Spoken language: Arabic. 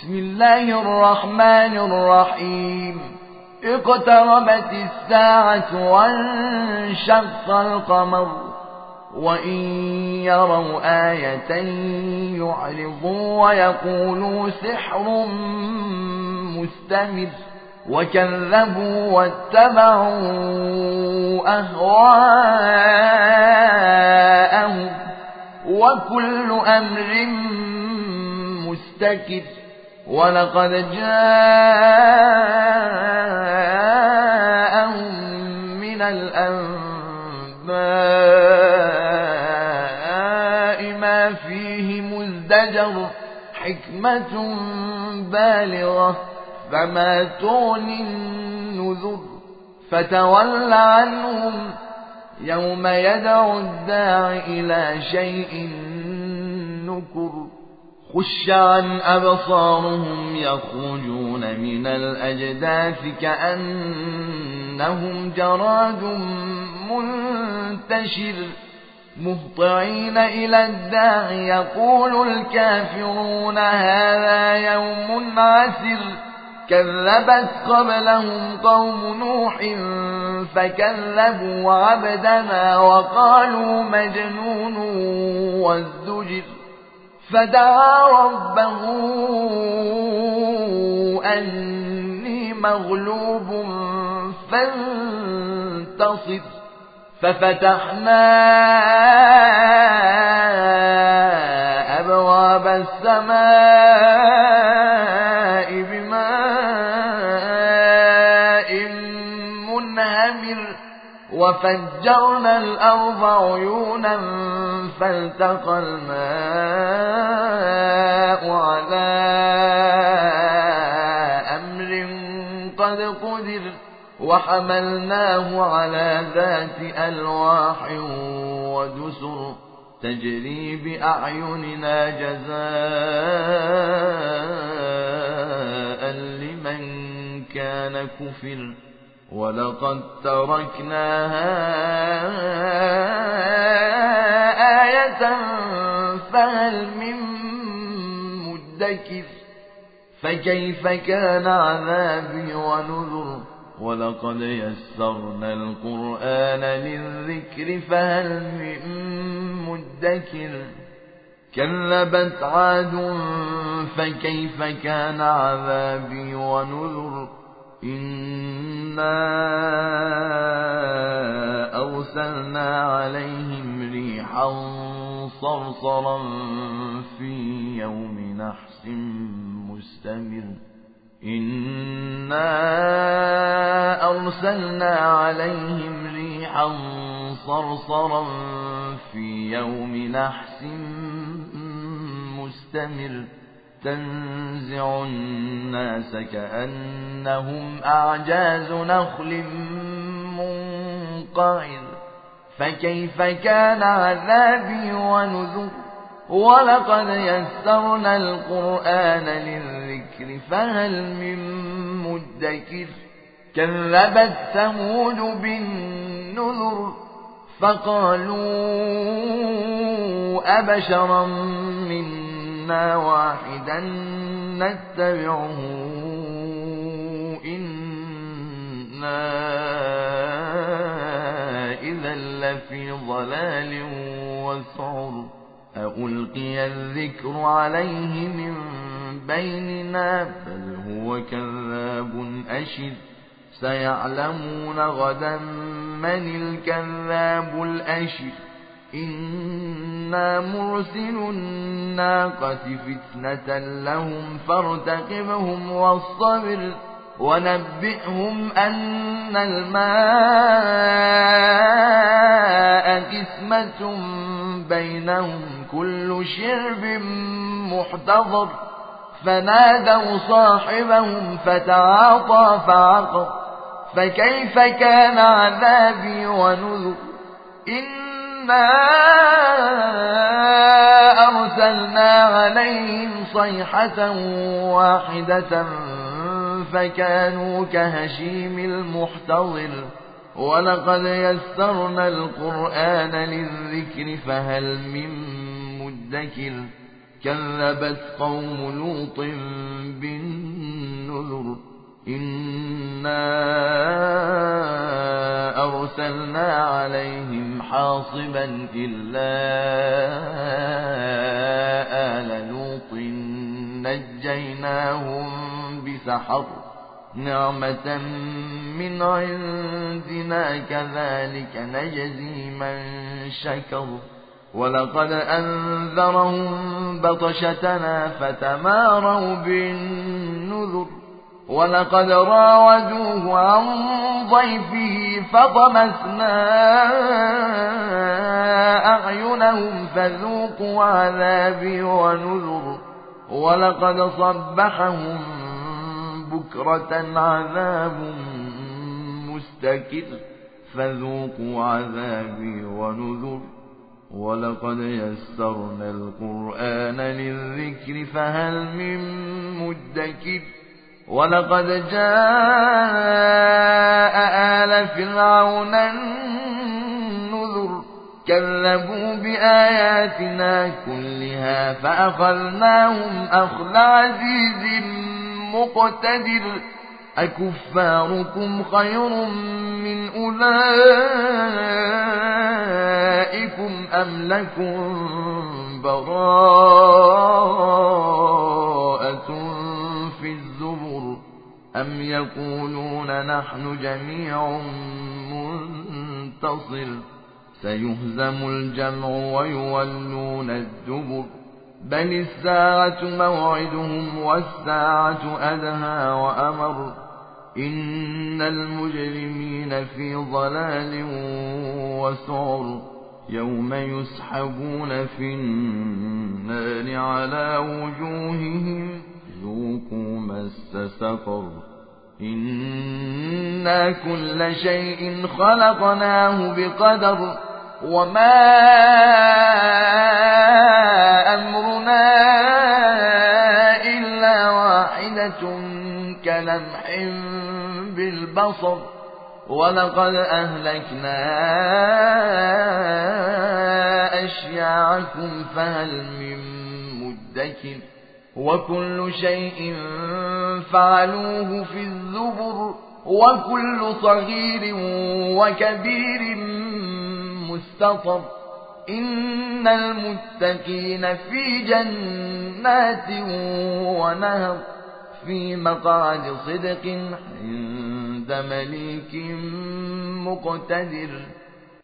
بسم الله الرحمن الرحيم. اقتربت الساعة وانشق القمر وإن يروا آية يعرضوا ويقولوا سحر مستمر وكذبوا واتبعوا أهواءهم وكل أمر مستكر ولقد جاءهم من الأنباء ما فيه مزدجر حكمة بالغة فما تغني النذر فتول عنهم يوم يدعو الداع إلى شيء نكر خش عن أبصارهم يخرجون من الأجداث كأنهم جراد منتشر مهطعين إلى الداع يقول الكافرون هذا يوم عسر كذبت قبلهم قوم نوح فكذبوا عبدنا وقالوا مجنون وازدجر فدعا ربه أني مغلوب فانتصر ففتحنا أبواب السماء بماء منهمر وفجرنا الأرض عيونا فالتقى الماء على أمر قد قدر وحملناه على ذات ألواح ودسر تجري بأعيننا جزاء لمن كان كفر ولقد تركناها آية فهل من مدكر فكيف كان عذابي ونذر ولقد يسرنا القرآن للذكر فهل من مدكر كذبت عاد فكيف كان عذابي ونذر إنا أرسلنا عليهم ريحا صرصرا في يوم نحس مستمر إنا أرسلنا عليهم ريحا صرصرا في يوم نحس مستمر تنزع الناس كأنهم أعجاز نخل منقعر فكيف كان عذابي ونذر ولقد يسرنا القرآن للذكر فهل من مدكر كذبت ثمود بالنذر فقالوا أبشرا منا واحدا نتبعه إنا إذا لفي ضلال وسعر ألقي الذكر عليه من بيننا بل هو كذاب أشر سيعلمون غدا من الكذاب الأشر إنا مرسل الناقة فتنة لهم فارتقبهم واصطبر ونبئهم أن الماء قسمة بينهم كل شرب محتضر فنادوا صاحبهم فتعاطى فعقر فكيف كان عذابي ونذر إنا أرسلنا عليهم صيحة واحدة فكانوا كهشيم المحتضر ولقد يسرنا القرآن للذكر فهل من مدكر كذبت قوم لوط أرسلنا عليهم حاصبا إلا آل لوط نجيناهم بسحر نعمة من عندنا كذلك نجزي من شكر ولقد أنذرهم بطشتنا فتماروا بالنذر ولقد راودوه عن ضيفه فطمسنا أعينهم فذوقوا عذابي ونذر ولقد صبحهم بكرة عذاب مستكر فذوقوا عذابي ونذر ولقد يسرنا القرآن للذكر فهل من مدكر ولقد جاء آل فرعون النذر كذبوا بآياتنا كلها فأخذناهم أخذ عزيز مقتدر أكفاركم خير من أولئكم أم لكم براءة في الزبر أم يقولون نحن جميع منتصر سيهزم الجمع ويولون الدبر بل الساعة موعدهم والساعة أدهى وأمر إن المجرمين في ضلال وسعر يوم يسحبون في النار على وجوههم ذوقوا مس سقر إنا كل شيء خلقناه بقدر وما أمرنا إلا واحدة كلمح بالبصر ولقد أهلكنا أشياعكم فهل من مدكر وكل شيء فعلوه في الزبر وكل صغير وكبير مستطر إن المتقين في جنات ونهر في مقعد صدق عند مليك مقتدر